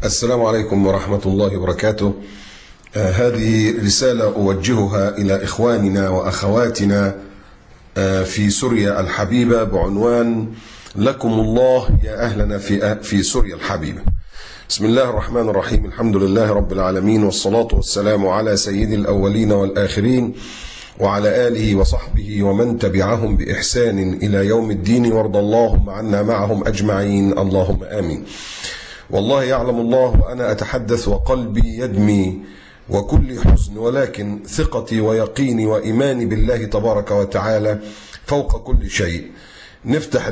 السلام عليكم ورحمة الله وبركاته. هذه رسالة أوجهها إلى إخواننا وأخواتنا في سوريا الحبيبة بعنوان: لكم الله يا أهلنا في سوريا الحبيبة. بسم الله الرحمن الرحيم. الحمد لله رب العالمين، والصلاة والسلام على سيد الأولين والآخرين وعلى آله وصحبه ومن تبعهم بإحسان إلى يوم الدين، وارض اللهم عنا معهم أجمعين، اللهم آمين. والله يعلم الله وأنا أتحدث وقلبي يدمي وكل حزن، ولكن ثقتي ويقيني وإيماني بالله تبارك وتعالى فوق كل شيء. نفتح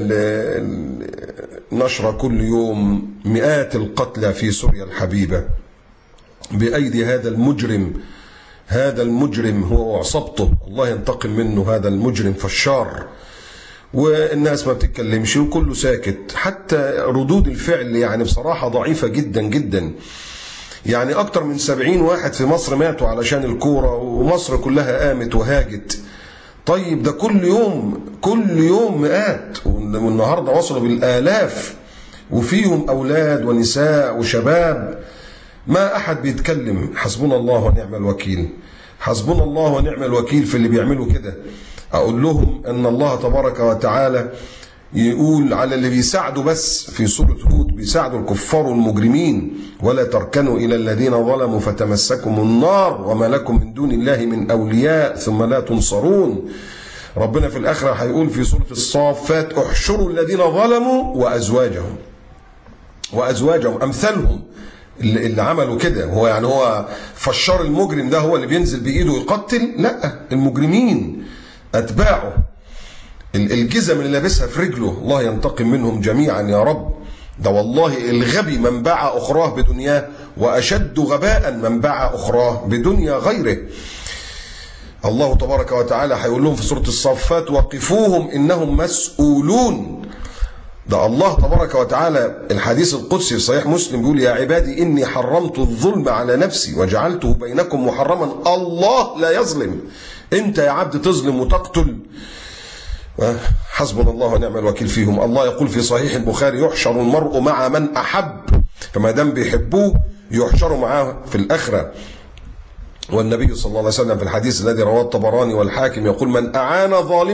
نشرة كل يوم مئات القتلى في سوريا الحبيبة بأيدي هذا المجرم هو وعصبته، الله ينتقم منه. هذا المجرم فشار، والناس ما بتتكلمش وكله ساكت، حتى ردود الفعل يعني بصراحة ضعيفة جدا جدا. يعني أكتر من 70 واحد في مصر ماتوا علشان الكورة، ومصر كلها قامت وهاجت. طيب ده كل يوم مئات، والنهاردة وصلوا بالآلاف، وفيهم أولاد ونساء وشباب. ما أحد بيتكلم. حسبنا الله ونعم الوكيل، حسبنا الله ونعم الوكيل في اللي بيعملوا كده. أقول لهم أن الله تبارك وتعالى يقول على اللي بيساعدوا بس في سورة هود، بيساعدوا الكفار والمجرمين: ولا تركنوا إلى الذين ظلموا فتمسكم النار وما لكم من دون الله من أولياء ثم لا تنصرون. ربنا في الآخرة هيقول في سورة الصافات: احشروا الذين ظلموا وأزواجهم أمثالهم اللي عملوا كده. هو فشار المجرم ده هو اللي بينزل بإيده يقتل؟ لا، المجرمين أتباعه، الجزم اللي لابسها في رجله، الله ينتقم منهم جميعا يا رب. ده والله الغبي من باع أخراه بدنياه، وأشد غباء من باع أخراه بدنيا غيره. الله تبارك وتعالى هيقول لهم في سورة الصافات: وقفوهم إنهم مسؤولون. ده الله تبارك وتعالى الحديث القدسي في صحيح مسلم بيقول: يا عبادي إني حرمت الظلم على نفسي وجعلته بينكم محرما. الله لا يظلم. أنت يا عبد تظلم وتقتل؟ حسبنا الله ونعم الوكيل فيهم. الله يقول في صحيح البخاري: يحشر المرء مع من أحب. فما دام بيحبوه يحشروا معاه في الآخرة. والنبي صلى الله عليه وسلم في الحديث الذي رواه الطبراني والحاكم يقول: من أعان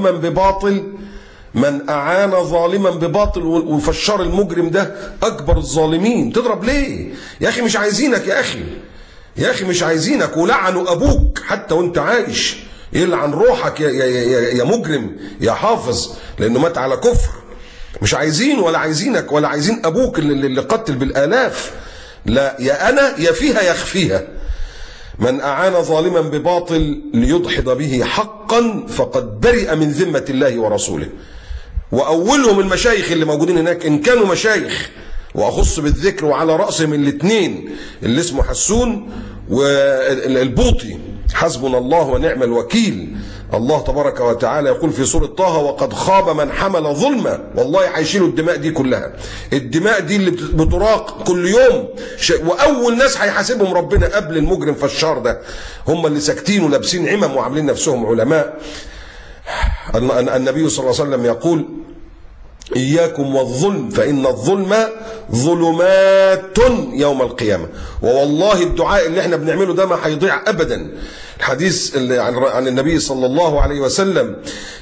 ظالما بباطل. وفشار المجرم ده أكبر الظالمين. تضرب ليه يا أخي؟ مش عايزينك يا أخي مش عايزينك. ولعنوا أبوك حتى وانت عايش، يلعن روحك يا مجرم يا حافظ، لأنه مات على كفر. مش عايزين ولا عايزينك ولا عايزين أبوك اللي قتل بالآلاف. لا، يا أنا يا فيها يخفيها. من أعان ظالما بباطل ليدحض به حقا فقد برئ من ذمة الله ورسوله. وأولهم المشايخ اللي موجودين هناك، إن كانوا مشايخ، وأخص بالذكر وعلى رأسهم الاثنين اللي اسمه حسون والبوطي. حسبنا الله ونعم الوكيل. الله تبارك وتعالى يقول في سورة طه: وقد خاب من حمل ظلما. والله هيشيلوا الدماء دي كلها، الدماء دي اللي بتراق كل يوم. وأول ناس هيحاسبهم ربنا قبل المجرم فشار ده هم اللي ساكتين ولابسين عمم وعاملين نفسهم علماء. النبي صلى الله عليه وسلم يقول: إياكم والظلم فإن الظلم ظلمات يوم القيامة. ووالله الدعاء اللي احنا بنعمله ده ما هيضيع أبدا. الحديث عن النبي صلى الله عليه وسلم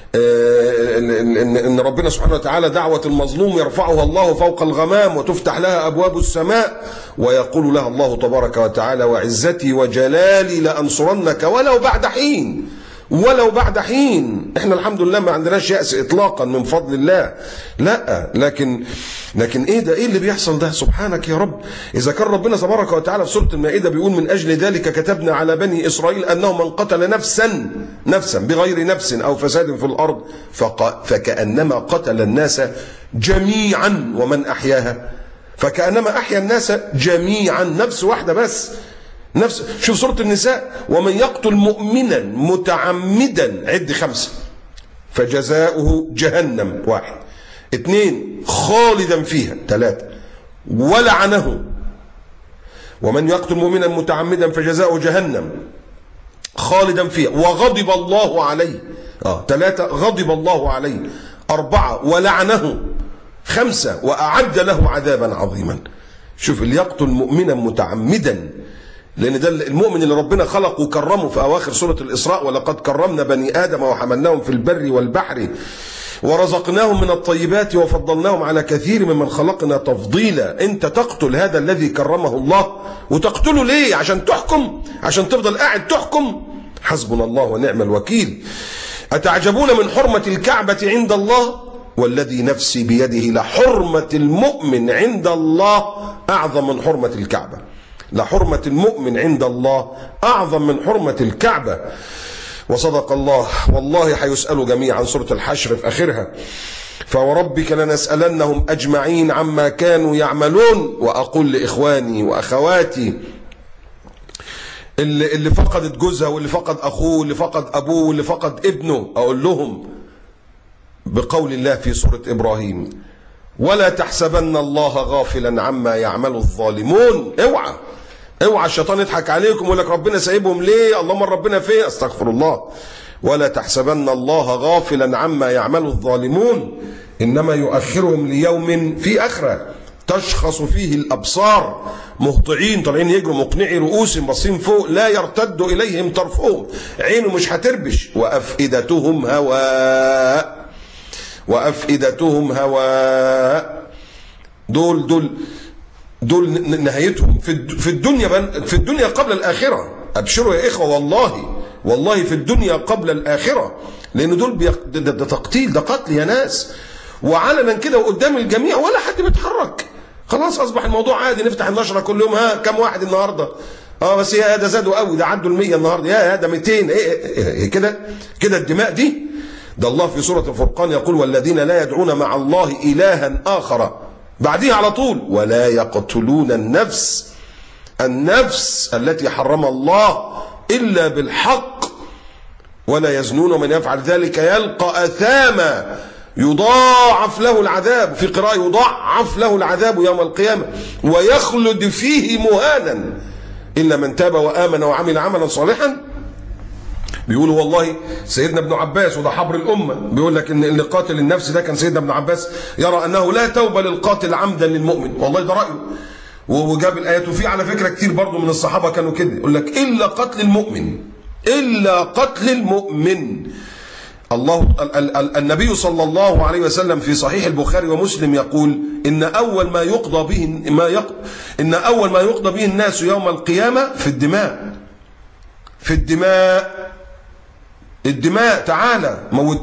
إن ربنا سبحانه وتعالى دعوة المظلوم يرفعها الله فوق الغمام وتفتح لها أبواب السماء، ويقول لها الله تبارك وتعالى: وعزتي وجلالي لأنصرنك ولو بعد حين. احنا الحمد لله ما عندناش يأس اطلاقا من فضل الله. لا، لكن ايه ده؟ ايه اللي بيحصل ده؟ سبحانك يا رب. اذا كان ربنا تبارك وتعالى في سورة المائدة بيقول: من اجل ذلك كتبنا على بني اسرائيل انه من قتل نفسا بغير نفس او فساد في الارض فكأنما قتل الناس جميعا، ومن احياها فكأنما احيا الناس جميعا. نفس واحدة بس. شوف سورة النساء: ومن يقتل مؤمنا متعمدا، عد 5، فجزاؤه جهنم، 1، 2 خالدا فيها، 3 ولعنه. ومن يقتل مؤمنا متعمدا فجزاؤه جهنم خالدا فيها وغضب الله عليه، 3 غضب الله عليه، 4 ولعنه، 5 وأعد له عذابا عظيما. شوف، اللي يقتل مؤمنا متعمدا، لأن ده المؤمن اللي ربنا خلقه وكرمه في أواخر سورة الإسراء: ولقد كرمنا بني آدم وحملناهم في البر والبحر ورزقناهم من الطيبات وفضلناهم على كثير ممن خلقنا تفضيلا. أنت تقتل هذا الذي كرمه الله، وتقتله ليه؟ عشان تحكم؟ عشان تفضل قاعد تحكم؟ حسبنا الله ونعم الوكيل. أتعجبون من حرمة الكعبة عند الله؟ والذي نفسي بيده لحرمة المؤمن عند الله أعظم من حرمة الكعبة. لحرمة المؤمن عند الله أعظم من حرمة الكعبة. وصدق الله. والله هيسألوا جميعا، سورة الحشر في آخرها: فوربك لنسألنهم أجمعين عما كانوا يعملون. وأقول لإخواني وأخواتي اللي فقدت جوزها، واللي فقد أخوه، واللي فقد أبوه، واللي فقد ابنه، أقول لهم بقول الله في سورة إبراهيم: ولا تحسبن الله غافلا عما يعمل الظالمون. اوعى اوعى الشيطان يضحك عليكم ويقول لك ربنا سايبهم ليه؟ اللهم ربنا فين؟ استغفر الله. ولا تحسبن الله غافلا عما يعمل الظالمون، انما يؤخرهم ليوم في اخره تشخص فيه الابصار مهطعين، طالعين يجروا مقنعي رؤوسهم باصين فوق، لا يرتد اليهم طرفهم، عينه مش هتربش. وافئدتهم هواء، وافئدتهم هواء. دول نهايتهم في الدنيا قبل الآخرة. أبشروا يا إخوة، والله في الدنيا قبل الآخرة، لأن دول ده تقتيل، ده قتل يا ناس، وعلنا كده وقدام الجميع، ولا حد بيتحرك. خلاص أصبح الموضوع عادي، نفتح النشرة كل يوم: ها كم واحد النهارده؟ بس يا ده زادوا قوي، ده عدوا ال100 النهارده، يا ده 200. إيه كده الدماء دي؟ ده الله في سورة الفرقان يقول: والذين لا يدعون مع الله إلها آخر، بعديها على طول: ولا يقتلون النفس التي حرم الله إلا بالحق ولا يزنون، ومن يفعل ذلك يلقى أثاما يضاعف له العذاب، في قراءة يضاعف له العذاب يوم القيامة ويخلد فيه مهانا إلا من تاب وآمن وعمل عملا صالحا. بيقولوا والله سيدنا ابن عباس، وده حبر الأمة، بيقول لك إن اللي قاتل النفس ده كان سيدنا ابن عباس يرى أنه لا توبة للقاتل عمدا للمؤمن. والله ده رأيه، وجاب الآيات. وفي على فكرة كتير برضو من الصحابة كانوا كده، يقول لك إلا قتل المؤمن، إلا قتل المؤمن. النبي صلى الله عليه وسلم في صحيح البخاري ومسلم يقول: إن أول ما يقضى به الناس يوم القيامة في الدماء. تعالى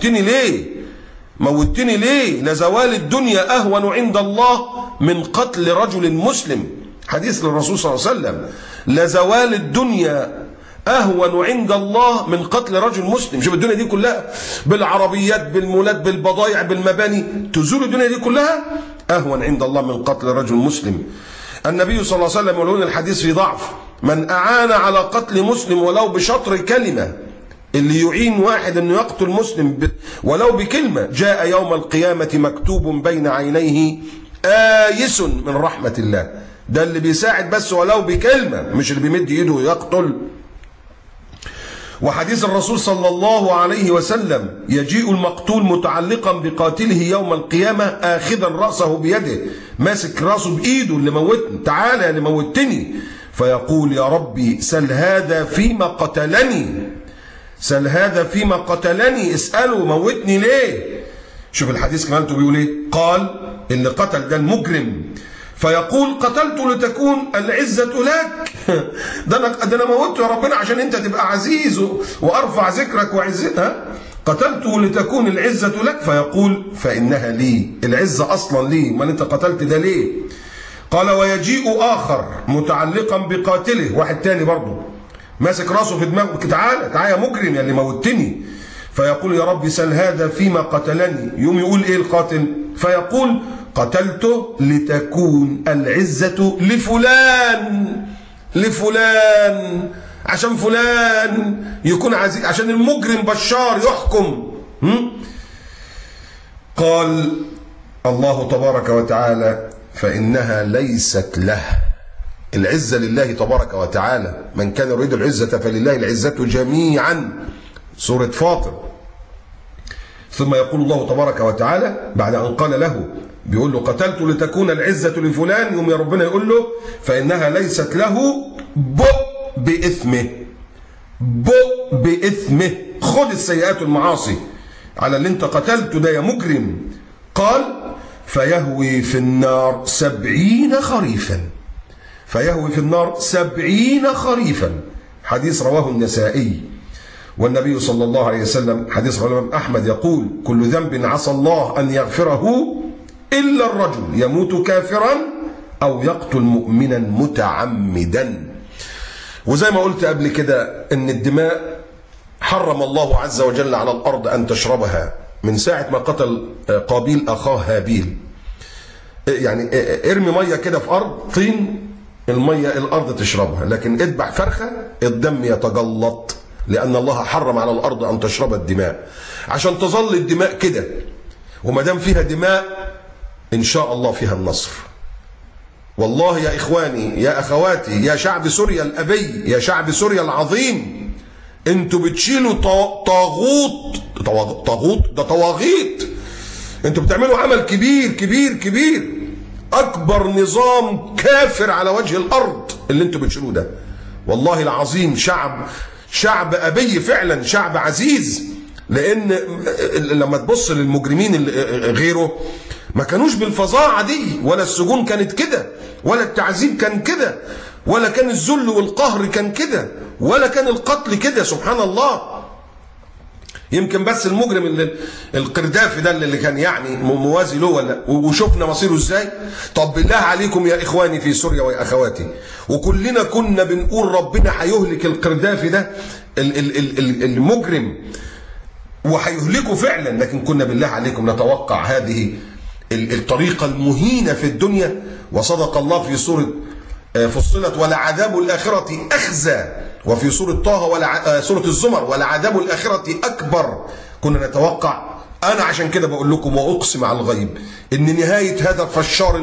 موتني ليه؟ لزوال الدنيا أهون عند الله من قتل رجل مسلم. حديث للرسول صلى الله عليه وسلم: لزوال الدنيا أهون عند الله من قتل رجل مسلم. شوف الدنيا دي كلها بالعربيات، بالمولات، بالبضائع، بالمباني، تزول الدنيا دي كلها أهون عند الله من قتل رجل مسلم. النبي صلى الله عليه وسلم يقول الحديث في ضعف: من أعان على قتل مسلم ولو بشطر كلمة، اللي يعين واحد انه يقتل مسلم ولو بكلمة، جاء يوم القيامة مكتوب بين عينيه آيس من رحمة الله. ده اللي بيساعد بس ولو بكلمة، مش اللي بيمد ايده يقتل. وحديث الرسول صلى الله عليه وسلم: يجيء المقتول متعلقا بقاتله يوم القيامة آخذا رأسه بيده، ماسك رأسه بإيده، اللي موتني، تعالى يا اللي موتني، فيقول: يا ربي سل هذا فيما قتلني، اسأله موتني ليه؟ شوف الحديث كمان بيقول ايه؟ قال اللي قتل ده المجرم، فيقول: قتلت لتكون العزة لك. ده انا موته يا ربنا عشان انت تبقى عزيز وارفع ذكرك وعزتها. قتلته لتكون العزة لك. فيقول: فإنها لي، العزة أصلا لي، ما انت قتلت ده ليه؟ قال: ويجيء آخر متعلقا بقاتله، واحد تاني برضه ماسك راسه في دماغه: تعالى يا مجرم يا اللي موتني. فيقول: يا رب سل هذا فيما قتلني. يوم يقول ايه القاتل؟ فيقول: قتلته لتكون العزة لفلان، عشان فلان يكون عزيز، عشان المجرم بشار يحكم. قال الله تبارك وتعالى: فإنها ليست له. العزة لله تبارك وتعالى، من كان يريد العزة فلله العزة جميعا، سورة فاطر. ثم يقول الله تبارك وتعالى بعد أن قال له: بيقول له قتلت لتكون العزة لفلان، يوم يا ربنا يقول له فإنها ليست له بإثمه، بإثمه، خد السيئات والمعاصي على اللي انت قتلته ده يا مجرم. قال فيهوي في النار 70 خريفا، فيهوي في النار 70 خريفا. حديث رواه النسائي. والنبي صلى الله عليه وسلم حديث رواه الإمام أحمد يقول كل ذنب عسى الله أن يغفره إلا الرجل يموت كافرا أو يقتل مؤمنا متعمدا. وزي ما قلت قبل كده ان الدماء حرم الله عز وجل على الأرض أن تشربها من ساعة ما قتل قابيل أخاه هابيل. يعني ارمي مية كده في أرض طين، المية الأرض تشربها، لكن اذبح فرخة الدم يتجلط، لأن الله حرم على الأرض أن تشرب الدماء، عشان تظل الدماء كده. وما دام فيها دماء إن شاء الله فيها النصر. والله يا إخواني يا أخواتي يا شعب سوريا الأبي، يا شعب سوريا العظيم، انتوا بتشيلوا طاغوت، ده طواغيت، انتوا بتعملوا عمل كبير كبير كبير، أكبر نظام كافر على وجه الأرض اللي انتوا بتشيلوه ده. والله العظيم شعب أبي فعلا، شعب عزيز. لأن لما تبص للمجرمين اللي غيره ما كانوش بالفظاعة دي، ولا السجون كانت كده، ولا التعذيب كان كده، ولا كان الذل والقهر كان كده، ولا كان القتل كده. سبحان الله. يمكن بس المجرم اللي القردافي ده اللي كان يعني موازي له، ولا وشفنا مصيره ازاي. طب بالله عليكم يا اخواني في سوريا ويا اخواتي، وكلنا كنا بنقول ربنا هيهلك القردافي ده المجرم، وهيهلكه فعلا، لكن كنا بالله عليكم نتوقع هذه الطريقة المهينة في الدنيا. وصدق الله في سورة فصلت ولعذاب الآخرة أخزى، وفي سورة طه سورة الزمر ولعذاب الآخرة أكبر. كنا نتوقع. أنا عشان كده بقول لكم وأقسم على الغيب إن نهاية هذا الفشار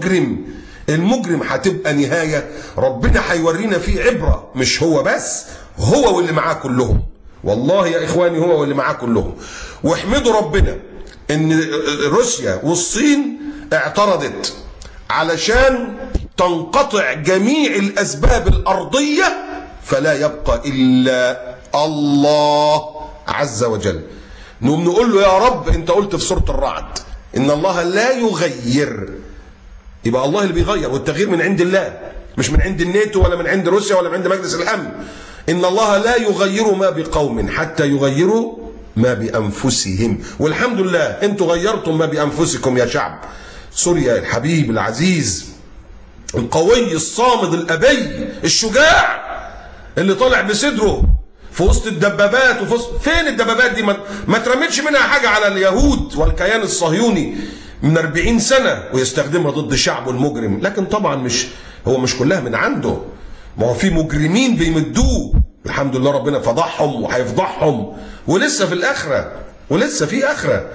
المجرم هتبقى نهاية ربنا هيورينا فيه عبرة. مش هو بس، هو واللي معاه كلهم. والله يا إخواني هو واللي معاه كلهم. واحمدوا ربنا إن روسيا والصين اعترضت علشان تنقطع جميع الأسباب الأرضية، فلا يبقى إلا الله عز وجل. نقوم نقول له يا رب أنت قلت في سورة الرعد إن الله لا يغير، يبقى الله اللي بيغير، والتغيير من عند الله، مش من عند الناتو ولا من عند روسيا ولا من عند مجلس الأمن. إن الله لا يغير ما بقوم حتى يغيروا ما بأنفسهم. والحمد لله أنتوا غيرتم ما بأنفسكم يا شعب سوريا الحبيب العزيز القوي الصامد الأبي الشجاع اللي طالع بصدره في وسط الدبابات. فين الدبابات دي؟ ما ترمتش منها حاجة على اليهود والكيان الصهيوني من 40 سنة ويستخدمها ضد شعبه المجرم. لكن طبعا هو مش كلها من عنده، ما هو في مجرمين بيمدوه. الحمد لله ربنا فضحهم وهيفضحهم، ولسه في الآخرة، ولسه في آخرة.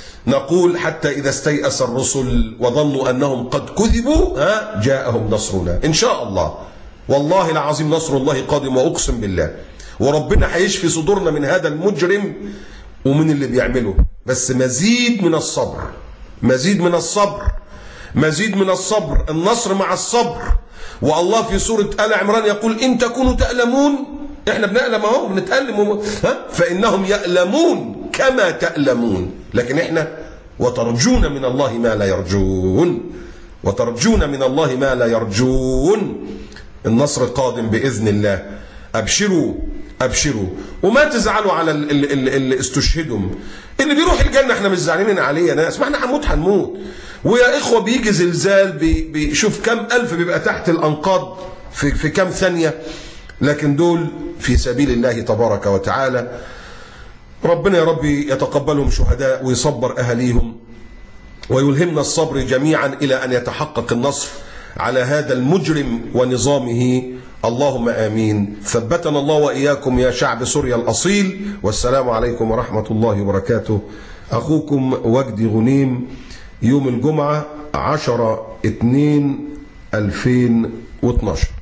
نقول حتى إذا استيأس الرسل وظنوا أنهم قد كذبوا جاءهم نصرنا إن شاء الله. والله العظيم نصر الله قادم، وأقسم بالله. وربنا هيشفي صدورنا من هذا المجرم ومن اللي بيعمله. بس مزيد من الصبر، مزيد من الصبر، مزيد من الصبر. النصر مع الصبر. والله في سورة آل عمران يقول إن تكونوا تألمون، احنا بنألم اهو، بنتألم فإنهم يألمون كما تألمون. لكن احنا وترجون من الله ما لا يرجون، وترجون من الله ما لا يرجون. النصر قادم بإذن الله. أبشروا أبشروا، وما تزعلوا على اللي استشهدوا. اللي بيروح الجنة احنا مش زعلانين عليه يا ناس، ما احنا هنموت. ويا إخوة بيجي زلزال بيشوف كم ألف بيبقى تحت الأنقاض في كم ثانية، لكن دول في سبيل الله تبارك وتعالى. ربنا يا ربي يتقبلهم شهداء ويصبر أهليهم، ويلهمنا الصبر جميعا إلى أن يتحقق النصر على هذا المجرم ونظامه. اللهم آمين. ثبتنا الله وإياكم يا شعب سوريا الأصيل. والسلام عليكم ورحمة الله وبركاته. أخوكم وجدي غنيم، يوم الجمعة 10/2/2012.